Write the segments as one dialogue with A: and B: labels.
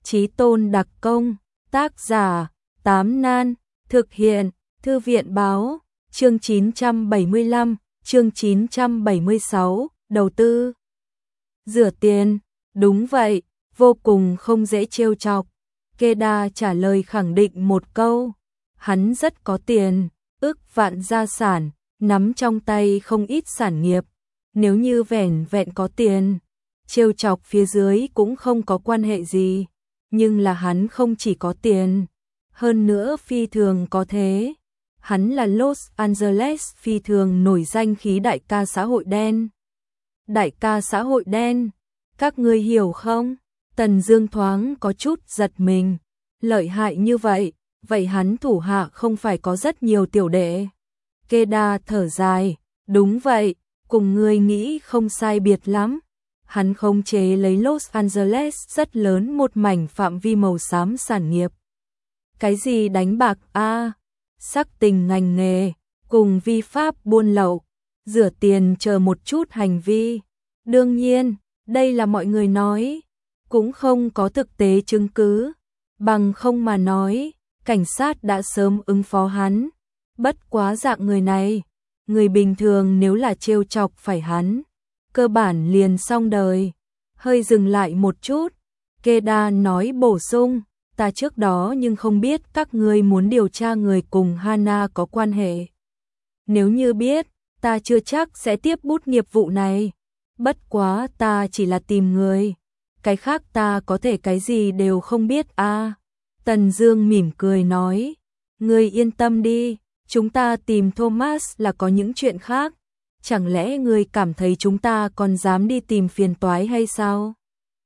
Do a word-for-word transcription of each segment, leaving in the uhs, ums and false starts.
A: Chí tôn đặc công, tác giả, Tám Nan, thực hiện, Thư viện báo, chương chín trăm bảy mươi lăm, chương chín trăm bảy mươi sáu, đầu tư. Rửa tiền, đúng vậy, vô cùng không dễ trêu chọc. Keda trả lời khẳng định một câu, hắn rất có tiền, ức vạn gia sản, nắm trong tay không ít sản nghiệp. Nếu như vẻn vẹn có tiền, trêu chọc phía dưới cũng không có quan hệ gì. Nhưng là hắn không chỉ có tiền, hơn nữa phi thường có thế. Hắn là Los Angeles phi thường nổi danh khí đại ca xã hội đen. Đại ca xã hội đen, các ngươi hiểu không? Tần Dương thoáng có chút giật mình. Lợi hại như vậy, vậy hắn thủ hạ không phải có rất nhiều tiểu đệ. Keda thở dài, đúng vậy, cùng ngươi nghĩ không sai biệt lắm. Hắn khống chế lấy Los Angeles rất lớn một mảnh phạm vi màu xám sản nghiệp. Cái gì đánh bạc a, à, sắc tình ngành nghề, cùng vi pháp buôn lậu, rửa tiền chờ một chút hành vi. Đương nhiên, đây là mọi người nói, cũng không có thực tế chứng cứ. Bằng không mà nói, cảnh sát đã sớm ứng phó hắn. Bất quá dạng người này, người bình thường nếu là trêu chọc phải hắn, cơ bản liền xong đời. Hơi dừng lại một chút, Keda nói bổ sung, ta trước đó nhưng không biết các ngươi muốn điều tra người cùng Hana có quan hệ. Nếu như biết, ta chưa chắc sẽ tiếp bút nghiệp vụ này. Bất quá ta chỉ là tìm người, cái khác ta có thể cái gì đều không biết a. À. Tần Dương mỉm cười nói, ngươi yên tâm đi, chúng ta tìm Thomas là có những chuyện khác. Chẳng lẽ ngươi cảm thấy chúng ta còn dám đi tìm phiền toái hay sao?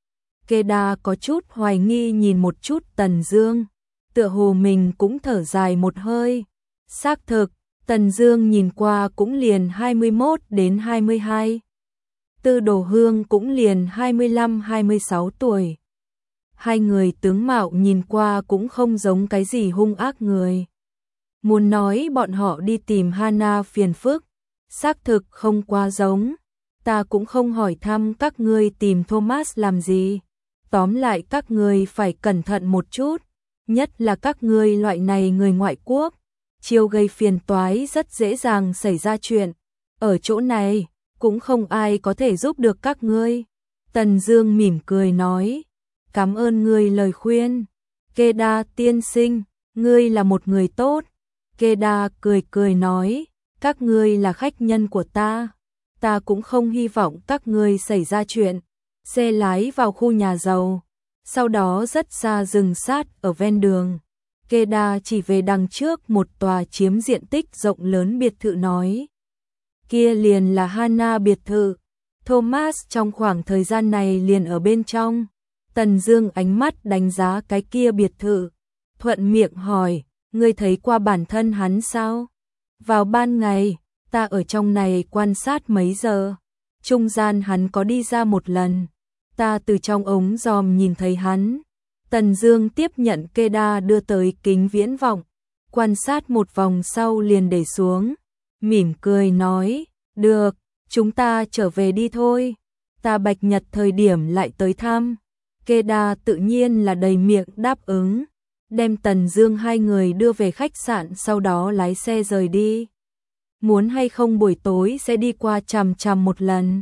A: Keda có chút hoài nghi nhìn một chút Tần Dương, tựa hồ mình cũng thở dài một hơi. Xác thực, Tần Dương nhìn qua cũng liền hai mươi mốt đến hai mươi hai. Tư Đồ Hương cũng liền hai mươi lăm hai mươi sáu tuổi. Hai người tướng mạo nhìn qua cũng không giống cái gì hung ác người. Muốn nói bọn họ đi tìm Hana phiền phức, xác thực không quá giống. Ta cũng không hỏi thăm các ngươi tìm Thomas làm gì. Tóm lại các ngươi phải cẩn thận một chút, nhất là các ngươi loại này người ngoại quốc, chiêu gây phiền toái rất dễ dàng xảy ra chuyện. Ở chỗ này, cũng không ai có thể giúp được các ngươi. Tần Dương mỉm cười nói, cảm ơn ngươi lời khuyên. Keda tiên sinh, ngươi là một người tốt. Keda cười cười nói, các ngươi là khách nhân của ta, ta cũng không hy vọng các ngươi xảy ra chuyện. Xe lái vào khu nhà giàu, sau đó rất xa dừng sát ở ven đường. Keda chỉ về đằng trước một tòa chiếm diện tích rộng lớn biệt thự nói, kia liền là Hana biệt thự. Thomas trong khoảng thời gian này liền ở bên trong. Tần Dương ánh mắt đánh giá cái kia biệt thự, thuận miệng hỏi, ngươi thấy qua bản thân hắn sao? Vào ban ngày, ta ở trong này quan sát mấy giờ, trung gian hắn có đi ra một lần, ta từ trong ống dòm nhìn thấy hắn. Tần Dương tiếp nhận Keda đưa tới kính viễn vọng, quan sát một vòng sau liền để xuống, mỉm cười nói, được, chúng ta trở về đi thôi, ta bạch nhật thời điểm lại tới thăm. Keda tự nhiên là đầy miệng đáp ứng, đem Tần Dương hai người đưa về khách sạn, sau đó lái xe rời đi. Muốn hay không buổi tối sẽ đi qua chằm chằm một lần?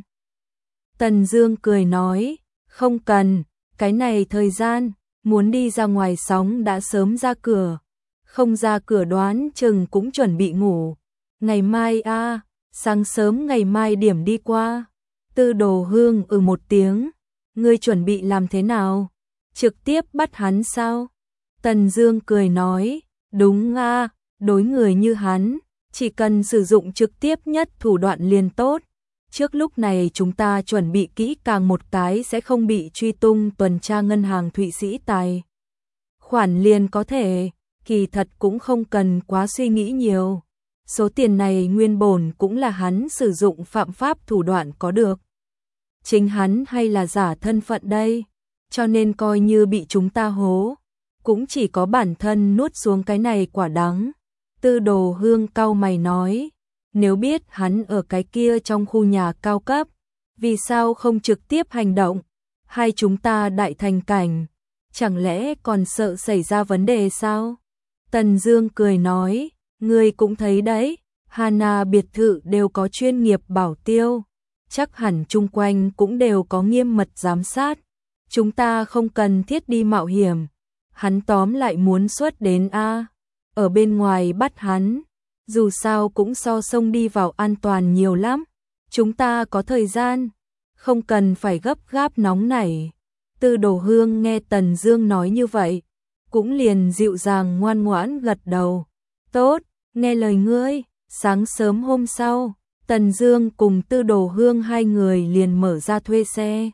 A: Tần Dương cười nói, không cần, cái này thời gian, muốn đi ra ngoài sóng đã sớm ra cửa, không ra cửa đoán chừng cũng chuẩn bị ngủ. Ngày mai a, à, sáng sớm ngày mai điểm đi qua. Tư Đồ Hương ừ một tiếng, ngươi chuẩn bị làm thế nào? Trực tiếp bắt hắn sao? Tần Dương cười nói, đúng a, à, đối người như hắn, chỉ cần sử dụng trực tiếp nhất thủ đoạn liền tốt. Trước lúc này chúng ta chuẩn bị kỹ càng một cái sẽ không bị truy tung tuần tra ngân hàng Thụy Sĩ tài khoản liền có thể, kỳ thật cũng không cần quá suy nghĩ nhiều. Số tiền này nguyên bổn cũng là hắn sử dụng phạm pháp thủ đoạn có được. Chính hắn hay là giả thân phận đây, cho nên coi như bị chúng ta hố, cũng chỉ có bản thân nuốt xuống cái này quả đắng. Tư Đồ Hương cau mày nói, nếu biết hắn ở cái kia trong khu nhà cao cấp, vì sao không trực tiếp hành động, hay chúng ta đại thành cảnh, chẳng lẽ còn sợ xảy ra vấn đề sao? Tần Dương cười nói, ngươi cũng thấy đấy, Hana biệt thự đều có chuyên nghiệp bảo tiêu, chắc hẳn chung quanh cũng đều có nghiêm mật giám sát, chúng ta không cần thiết đi mạo hiểm. Hắn tóm lại muốn xuất đến A, ở bên ngoài bắt hắn, dù sao cũng so sông đi vào an toàn nhiều lắm, chúng ta có thời gian, không cần phải gấp gáp nóng nảy. Tư Đồ Hương nghe Tần Dương nói như vậy, cũng liền dịu dàng ngoan ngoãn gật đầu. Tốt, nghe lời ngươi. Sáng sớm hôm sau, Tần Dương cùng Tư Đồ Hương hai người liền mở ra thuê xe,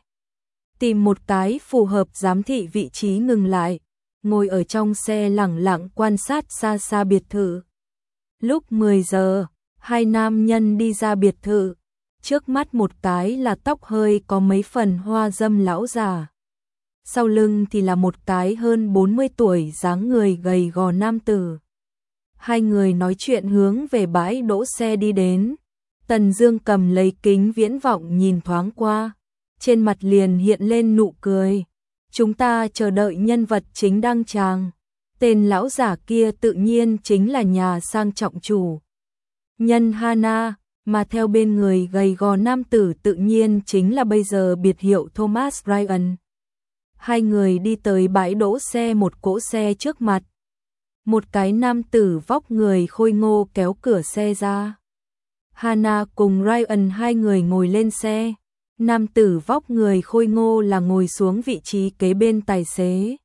A: tìm một cái phù hợp giám thị vị trí ngừng lại, ngồi ở trong xe lẳng lặng quan sát xa xa biệt thự. Lúc mười giờ, hai nam nhân đi ra biệt thự, trước mắt một cái là tóc hơi có mấy phần hoa dâm lão già, sau lưng thì là một cái hơn bốn mươi tuổi dáng người gầy gò nam tử. Hai người nói chuyện hướng về bãi đỗ xe đi đến. Tần Dương cầm lấy kính viễn vọng nhìn thoáng qua, trên mặt liền hiện lên nụ cười. Chúng ta chờ đợi nhân vật chính đăng tràng. Tên lão giả kia tự nhiên chính là nhà sang trọng chủ nhân Hana, mà theo bên người gầy gò nam tử tự nhiên chính là bây giờ biệt hiệu Thomas Ryan. Hai người đi tới bãi đỗ xe một cỗ xe trước mặt. Một cái nam tử vóc người khôi ngô kéo cửa xe ra. Hana cùng Ryan hai người ngồi lên xe. Nam tử vóc người khôi ngô là ngồi xuống vị trí kế bên tài xế.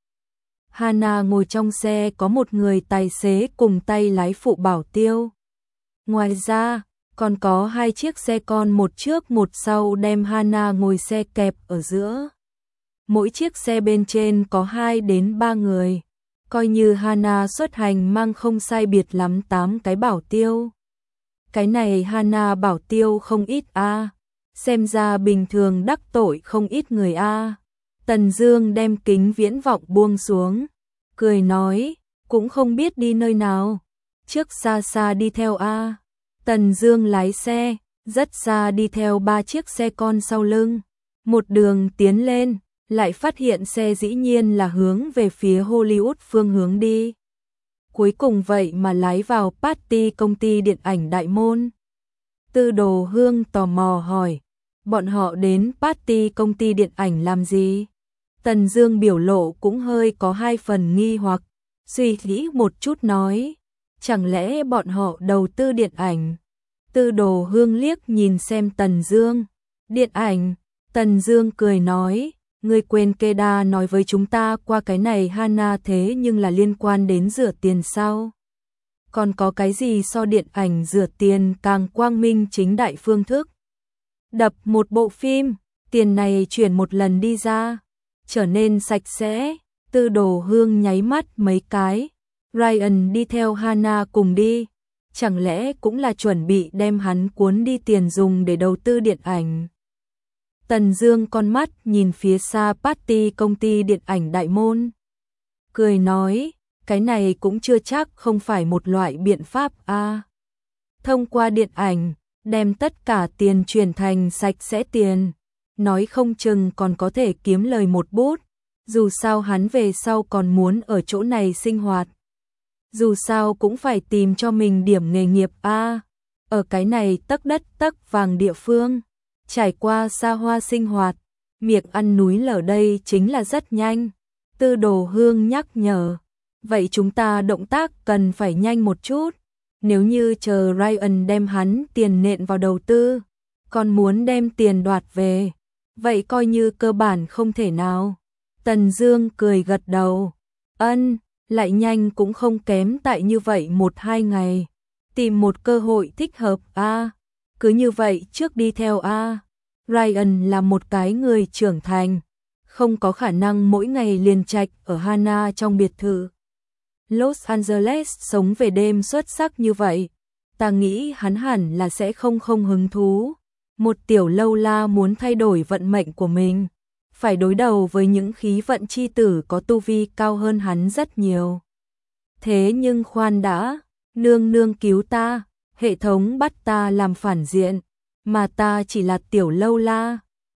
A: Hana ngồi trong xe có một người tài xế cùng tay lái phụ bảo tiêu. Ngoài ra, còn có hai chiếc xe con một trước một sau đem Hana ngồi xe kẹp ở giữa. Mỗi chiếc xe bên trên có hai đến ba người. Coi như Hana xuất hành mang không sai biệt lắm tám cái bảo tiêu. Cái này Hana bảo tiêu không ít a, xem ra bình thường đắc tội không ít người a. Tần Dương đem kính viễn vọng buông xuống, cười nói, cũng không biết đi nơi nào, trước xa xa đi theo a. Tần Dương lái xe, rất xa đi theo ba chiếc xe con sau lưng, một đường tiến lên. Lại phát hiện xe dĩ nhiên là hướng về phía Hollywood phương hướng đi. Cuối cùng vậy mà lái vào party công ty điện ảnh Đại Môn. Tư Đồ Hương tò mò hỏi, bọn họ đến party công ty điện ảnh làm gì? Tần Dương biểu lộ cũng hơi có hai phần nghi hoặc, suy nghĩ một chút nói, chẳng lẽ bọn họ đầu tư điện ảnh? Tư Đồ Hương liếc nhìn xem Tần Dương, điện ảnh, Tần Dương cười nói, ngươi quên Keda nói với chúng ta qua cái này Hana thế nhưng là liên quan đến rửa tiền sao? Còn có cái gì so điện ảnh rửa tiền càng quang minh chính đại phương thức? Đập một bộ phim, tiền này chuyển một lần đi ra, trở nên sạch sẽ. Tư Đồ Hương nháy mắt mấy cái. Ryan đi theo Hana cùng đi, chẳng lẽ cũng là chuẩn bị đem hắn cuốn đi tiền dùng để đầu tư điện ảnh? Tần Dương con mắt nhìn phía xa party công ty điện ảnh Đại Môn, cười nói, cái này cũng chưa chắc không phải một loại biện pháp a. À, thông qua điện ảnh, đem tất cả tiền chuyển thành sạch sẽ tiền, nói không chừng còn có thể kiếm lời một bút, dù sao hắn về sau còn muốn ở chỗ này sinh hoạt. Dù sao cũng phải tìm cho mình điểm nghề nghiệp a. À, ở cái này tấc đất tấc vàng địa phương, trải qua xa hoa sinh hoạt, miệng ăn núi lở đây chính là rất nhanh. Tư Đồ Hương nhắc nhở, vậy chúng ta động tác cần phải nhanh một chút, nếu như chờ Ryan đem hắn tiền nện vào đầu tư, còn muốn đem tiền đoạt về, vậy coi như cơ bản không thể nào. Tần Dương cười gật đầu, ân, lại nhanh cũng không kém tại như vậy một hai ngày, tìm một cơ hội thích hợp a. À, cứ như vậy trước đi theo a. À. Ryan là một cái người trưởng thành, không có khả năng mỗi ngày liền trạch ở Hana trong biệt thự Los Angeles sống về đêm xuất sắc như vậy. Ta nghĩ hắn hẳn là sẽ không không hứng thú. Một tiểu lâu la muốn thay đổi vận mệnh của mình, phải đối đầu với những khí vận chi tử có tu vi cao hơn hắn rất nhiều. Thế nhưng khoan đã, nương nương cứu ta, hệ thống bắt ta làm phản diện, mà ta chỉ là tiểu lâu la,